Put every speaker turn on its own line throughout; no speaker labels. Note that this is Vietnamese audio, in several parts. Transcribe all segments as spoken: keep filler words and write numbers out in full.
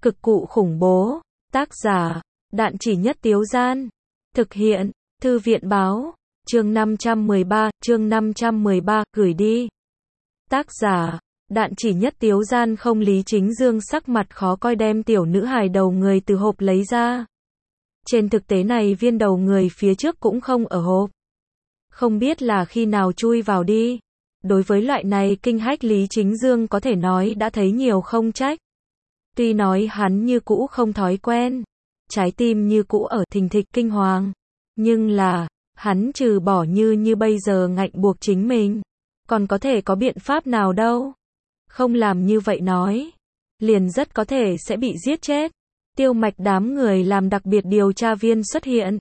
Cực cụ khủng bố. Tác giả, Đạn Chỉ Nhất Tiếu Gian. Thực hiện, Thư viện báo. Chương năm trăm mười ba, chương năm trăm mười ba, gửi đi. Tác giả, Đạn Chỉ Nhất Tiếu Gian. Không, Lý Chính Dương sắc mặt khó coi đem tiểu nữ hài đầu người từ hộp lấy ra. Trên thực tế này viên đầu người phía trước cũng không ở hộp. Không biết là khi nào chui vào đi. Đối với loại này kinh hách Lý Chính Dương có thể nói đã thấy nhiều không trách. Tuy nói hắn như cũ không thói quen, trái tim như cũ ở thình thịch kinh hoàng, nhưng là, hắn trừ bỏ như như bây giờ ngạnh buộc chính mình, còn có thể có biện pháp nào đâu. Không làm như vậy nói, liền rất có thể sẽ bị giết chết. Tiêu Mạch đám người làm đặc biệt điều tra viên xuất hiện,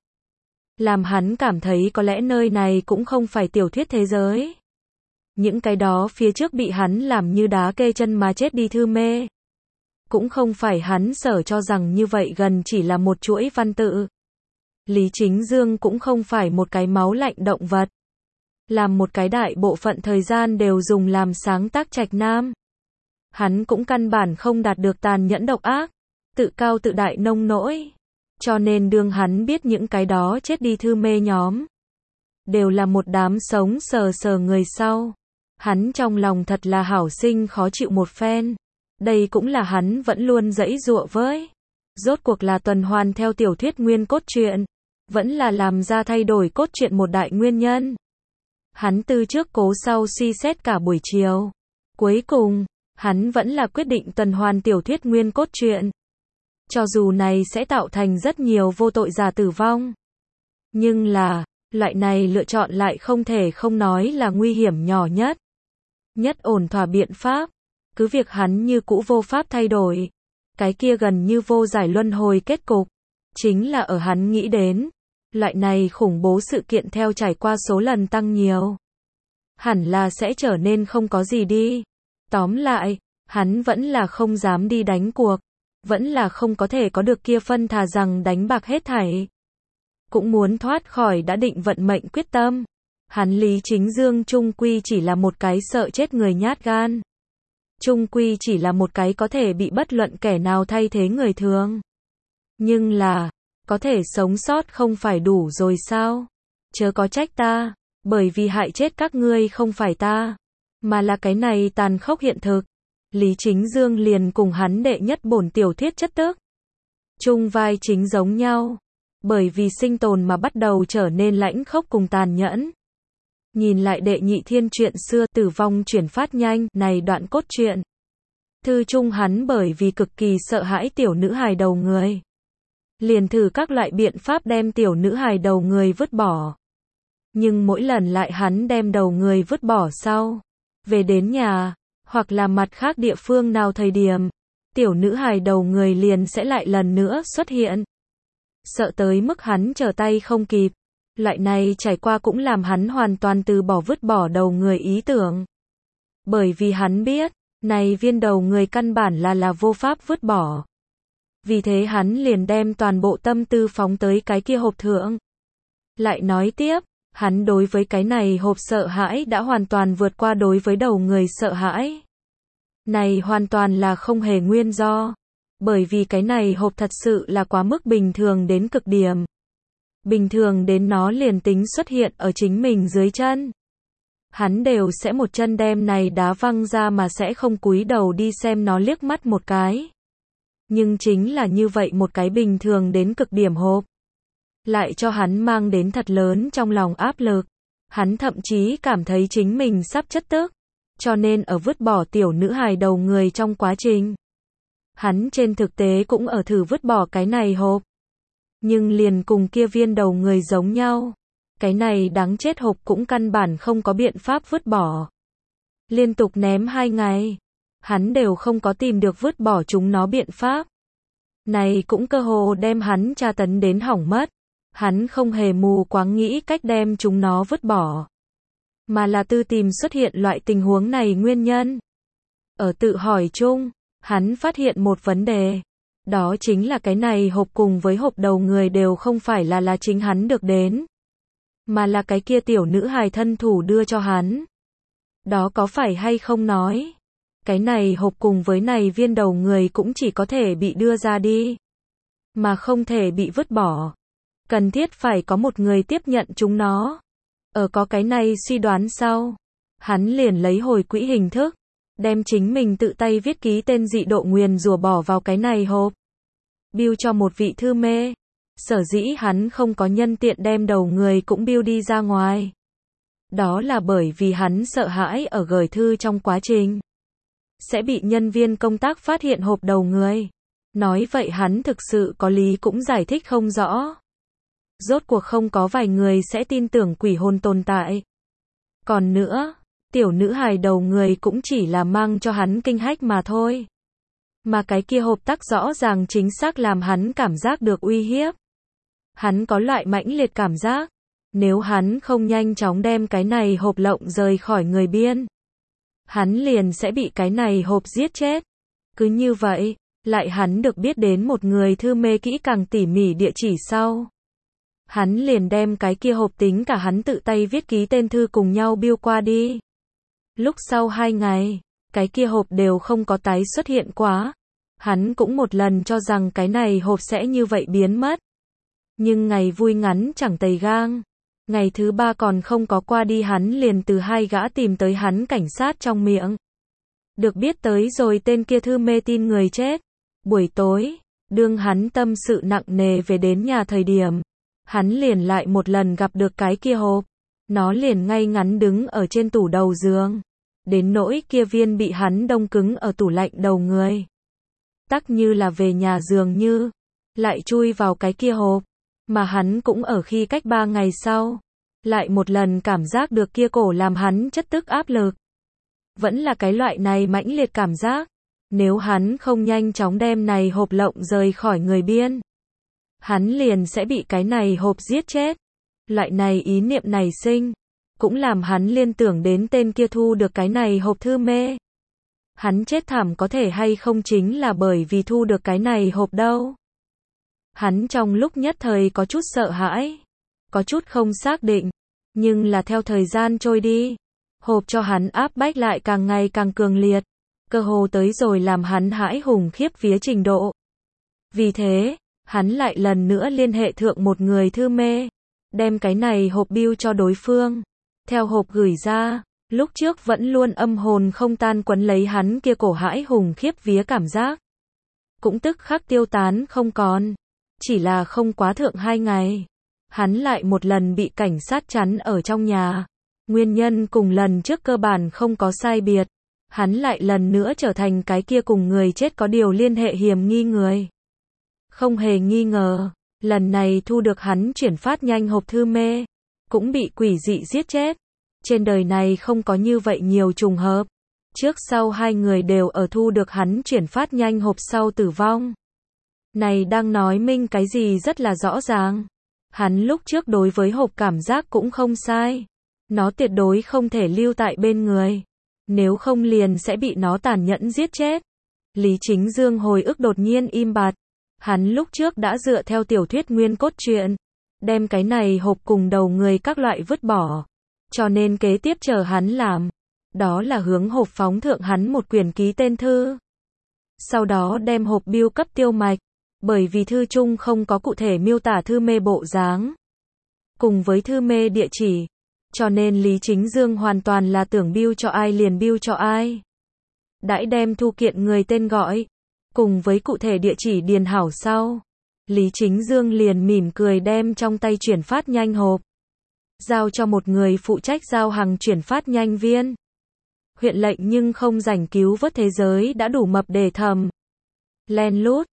làm hắn cảm thấy có lẽ nơi này cũng không phải tiểu thuyết thế giới. Những cái đó phía trước bị hắn làm như đá kê chân mà chết đi thư mê, cũng không phải hắn sở cho rằng như vậy gần chỉ là một chuỗi văn tự. Lý Chính Dương cũng không phải một cái máu lạnh động vật, làm một cái đại bộ phận thời gian đều dùng làm sáng tác trạch nam. Hắn cũng căn bản không đạt được tàn nhẫn độc ác, tự cao tự đại nông nỗi. Cho nên đương hắn biết những cái đó chết đi thư mê nhóm đều là một đám sống sờ sờ người sau, hắn trong lòng thật là hảo sinh khó chịu một phen. Đây cũng là hắn vẫn luôn giãy giụa với. Rốt cuộc là tuần hoàn theo tiểu thuyết nguyên cốt truyện, vẫn là làm ra thay đổi cốt truyện một đại nguyên nhân. Hắn từ trước cố sau suy xét cả buổi chiều. Cuối cùng, hắn vẫn là quyết định tuần hoàn tiểu thuyết nguyên cốt truyện. Cho dù này sẽ tạo thành rất nhiều vô tội giả tử vong. Nhưng là, loại này lựa chọn lại không thể không nói là nguy hiểm nhỏ nhất. Nhất ổn thỏa biện pháp. Cứ việc hắn như cũ vô pháp thay đổi. Cái kia gần như vô giải luân hồi kết cục. Chính là ở hắn nghĩ đến. Loại này khủng bố sự kiện theo trải qua số lần tăng nhiều. Hẳn là sẽ trở nên không có gì đi. Tóm lại, hắn vẫn là không dám đi đánh cuộc. Vẫn là không có thể có được kia phân thà rằng đánh bạc hết thảy. Cũng muốn thoát khỏi đã định vận mệnh quyết tâm. Hắn Lý Chính Dương chung quy chỉ là một cái sợ chết người nhát gan. Chung quy chỉ là một cái có thể bị bất luận kẻ nào thay thế người thường. Nhưng là, có thể sống sót không phải đủ rồi sao? Chớ có trách ta, bởi vì hại chết các ngươi không phải ta, mà là cái này tàn khốc hiện thực. Lý Chính Dương liền cùng hắn đệ nhất bổn tiểu thuyết chất tức chung vai chính giống nhau, bởi vì sinh tồn mà bắt đầu trở nên lãnh khốc cùng tàn nhẫn. Nhìn lại đệ nhị thiên truyện xưa tử vong chuyển phát nhanh này đoạn cốt truyện. Thư chung hắn bởi vì cực kỳ sợ hãi tiểu nữ hài đầu người, liền thử các loại biện pháp đem tiểu nữ hài đầu người vứt bỏ. Nhưng mỗi lần lại hắn đem đầu người vứt bỏ sau, về đến nhà, hoặc là mặt khác địa phương nào thời điểm, tiểu nữ hài đầu người liền sẽ lại lần nữa xuất hiện. Sợ tới mức hắn trở tay không kịp. Loại này trải qua cũng làm hắn hoàn toàn từ bỏ vứt bỏ đầu người ý tưởng. Bởi vì hắn biết, này viên đầu người căn bản là là vô pháp vứt bỏ. Vì thế hắn liền đem toàn bộ tâm tư phóng tới cái kia hộp thượng. Lại nói tiếp, hắn đối với cái này hộp sợ hãi đã hoàn toàn vượt qua đối với đầu người sợ hãi. Này hoàn toàn là không hề nguyên do. Bởi vì cái này hộp thật sự là quá mức bình thường đến cực điểm. Bình thường đến nó liền tính xuất hiện ở chính mình dưới chân. Hắn đều sẽ một chân đem này đá văng ra mà sẽ không cúi đầu đi xem nó liếc mắt một cái. Nhưng chính là như vậy một cái bình thường đến cực điểm hộp, lại cho hắn mang đến thật lớn trong lòng áp lực. Hắn thậm chí cảm thấy chính mình sắp chất tức. Cho nên ở vứt bỏ tiểu nữ hài đầu người trong quá trình, hắn trên thực tế cũng ở thử vứt bỏ cái này hộp. Nhưng liền cùng kia viên đầu người giống nhau. Cái này đáng chết hộp cũng căn bản không có biện pháp vứt bỏ. Liên tục ném hai ngày, hắn đều không có tìm được vứt bỏ chúng nó biện pháp. Này cũng cơ hồ đem hắn tra tấn đến hỏng mất. Hắn không hề mù quáng nghĩ cách đem chúng nó vứt bỏ, mà là tư tìm xuất hiện loại tình huống này nguyên nhân. Ở tự hỏi chung, hắn phát hiện một vấn đề. Đó chính là cái này hộp cùng với hộp đầu người đều không phải là là chính hắn được đến, mà là cái kia tiểu nữ hài thân thủ đưa cho hắn. Đó có phải hay không nói, Cái này hộp cùng với này viên đầu người cũng chỉ có thể bị đưa ra đi, mà không thể bị vứt bỏ. Cần thiết phải có một người tiếp nhận chúng nó. Ở có cái này suy đoán sau, hắn liền lấy hồi quỹ hình thức, đem chính mình tự tay viết ký tên dị độ nguyền rủa bỏ vào cái này hộp, biêu cho một vị thư mê. Sở dĩ hắn không có nhân tiện đem đầu người cũng biêu đi ra ngoài, đó là bởi vì hắn sợ hãi ở gửi thư trong quá trình sẽ bị nhân viên công tác phát hiện hộp đầu người. Nói vậy hắn thực sự có lý cũng giải thích không rõ. Rốt cuộc không có vài người sẽ tin tưởng quỷ hồn tồn tại. Còn nữa, tiểu nữ hài đầu người cũng chỉ là mang cho hắn kinh hách mà thôi. Mà cái kia hộp tắc rõ ràng chính xác làm hắn cảm giác được uy hiếp. Hắn có loại mãnh liệt cảm giác, nếu hắn không nhanh chóng đem cái này hộp lộng rời khỏi người biên, hắn liền sẽ bị cái này hộp giết chết. Cứ như vậy, lại hắn được biết đến một người thư mê kỹ càng tỉ mỉ địa chỉ sau. Hắn liền đem cái kia hộp tính cả hắn tự tay viết ký tên thư cùng nhau biêu qua đi. Lúc sau hai ngày, cái kia hộp đều không có tái xuất hiện quá. Hắn cũng một lần cho rằng cái này hộp sẽ như vậy biến mất. Nhưng ngày vui ngắn chẳng tày gang. Ngày thứ ba còn không có qua đi hắn liền từ hai gã tìm tới hắn cảnh sát trong miệng. Được biết tới rồi tên kia thư mê tin người chết. Buổi tối, đương hắn tâm sự nặng nề về đến nhà thời điểm, hắn liền lại một lần gặp được cái kia hộp. Nó liền ngay ngắn đứng ở trên tủ đầu giường. Đến nỗi kia viên bị hắn đông cứng ở tủ lạnh đầu người. Tắc như là về nhà dường như, lại chui vào cái kia hộp. Mà hắn cũng ở khi cách ba ngày sau, lại một lần cảm giác được kia cổ làm hắn chất tức áp lực. Vẫn là cái loại này mãnh liệt cảm giác. Nếu hắn không nhanh chóng đem này hộp lộng rời khỏi người biên, hắn liền sẽ bị cái này hộp giết chết. Loại này ý niệm này sinh, cũng làm hắn liên tưởng đến tên kia thu được cái này hộp thư mê. Hắn chết thảm có thể hay không chính là bởi vì thu được cái này hộp đâu. Hắn trong lúc nhất thời có chút sợ hãi, có chút không xác định, nhưng là theo thời gian trôi đi, hộp cho hắn áp bách lại càng ngày càng cường liệt, cơ hồ tới rồi làm hắn hãi hùng khiếp vía trình độ. Vì thế, hắn lại lần nữa liên hệ thượng một người thư mê, đem cái này hộp biêu cho đối phương. Theo hộp gửi ra, lúc trước vẫn luôn âm hồn không tan quấn lấy hắn kia cổ hãi hùng khiếp vía cảm giác, cũng tức khắc tiêu tán không còn. Chỉ là không quá thượng hai ngày, hắn lại một lần bị cảnh sát chắn ở trong nhà. Nguyên nhân cùng lần trước cơ bản không có sai biệt. Hắn lại lần nữa trở thành cái kia cùng người chết có điều liên hệ hiểm nghi người. Không hề nghi ngờ, lần này thu được hắn chuyển phát nhanh hộp thư mê, cũng bị quỷ dị giết chết. Trên đời này không có như vậy nhiều trùng hợp. Trước sau hai người đều ở thu được hắn chuyển phát nhanh hộp sau tử vong. Này đang nói minh cái gì rất là rõ ràng. Hắn lúc trước đối với hộp cảm giác cũng không sai. Nó tuyệt đối không thể lưu tại bên người. Nếu không liền sẽ bị nó tàn nhẫn giết chết. Lý Chính Dương hồi ức đột nhiên im bặt. Hắn lúc trước đã dựa theo tiểu thuyết nguyên cốt truyện, đem cái này hộp cùng đầu người các loại vứt bỏ. Cho nên kế tiếp chờ hắn làm, đó là hướng hộp phóng thượng hắn một quyển ký tên thư. Sau đó đem hộp biêu cấp Tiêu Mạch. Bởi vì thư chung không có cụ thể miêu tả thư mê bộ dáng, cùng với thư mê địa chỉ, cho nên Lý Chính Dương hoàn toàn là tưởng biêu cho ai liền biêu cho ai. Đãi đem thu kiện người tên gọi, cùng với cụ thể địa chỉ điền hảo sau, Lý Chính Dương liền mỉm cười đem trong tay chuyển phát nhanh hộp, giao cho một người phụ trách giao hàng chuyển phát nhanh viên. Huyện lệnh nhưng không rảnh cứu vớt thế giới đã đủ mập để thầm. Len lút,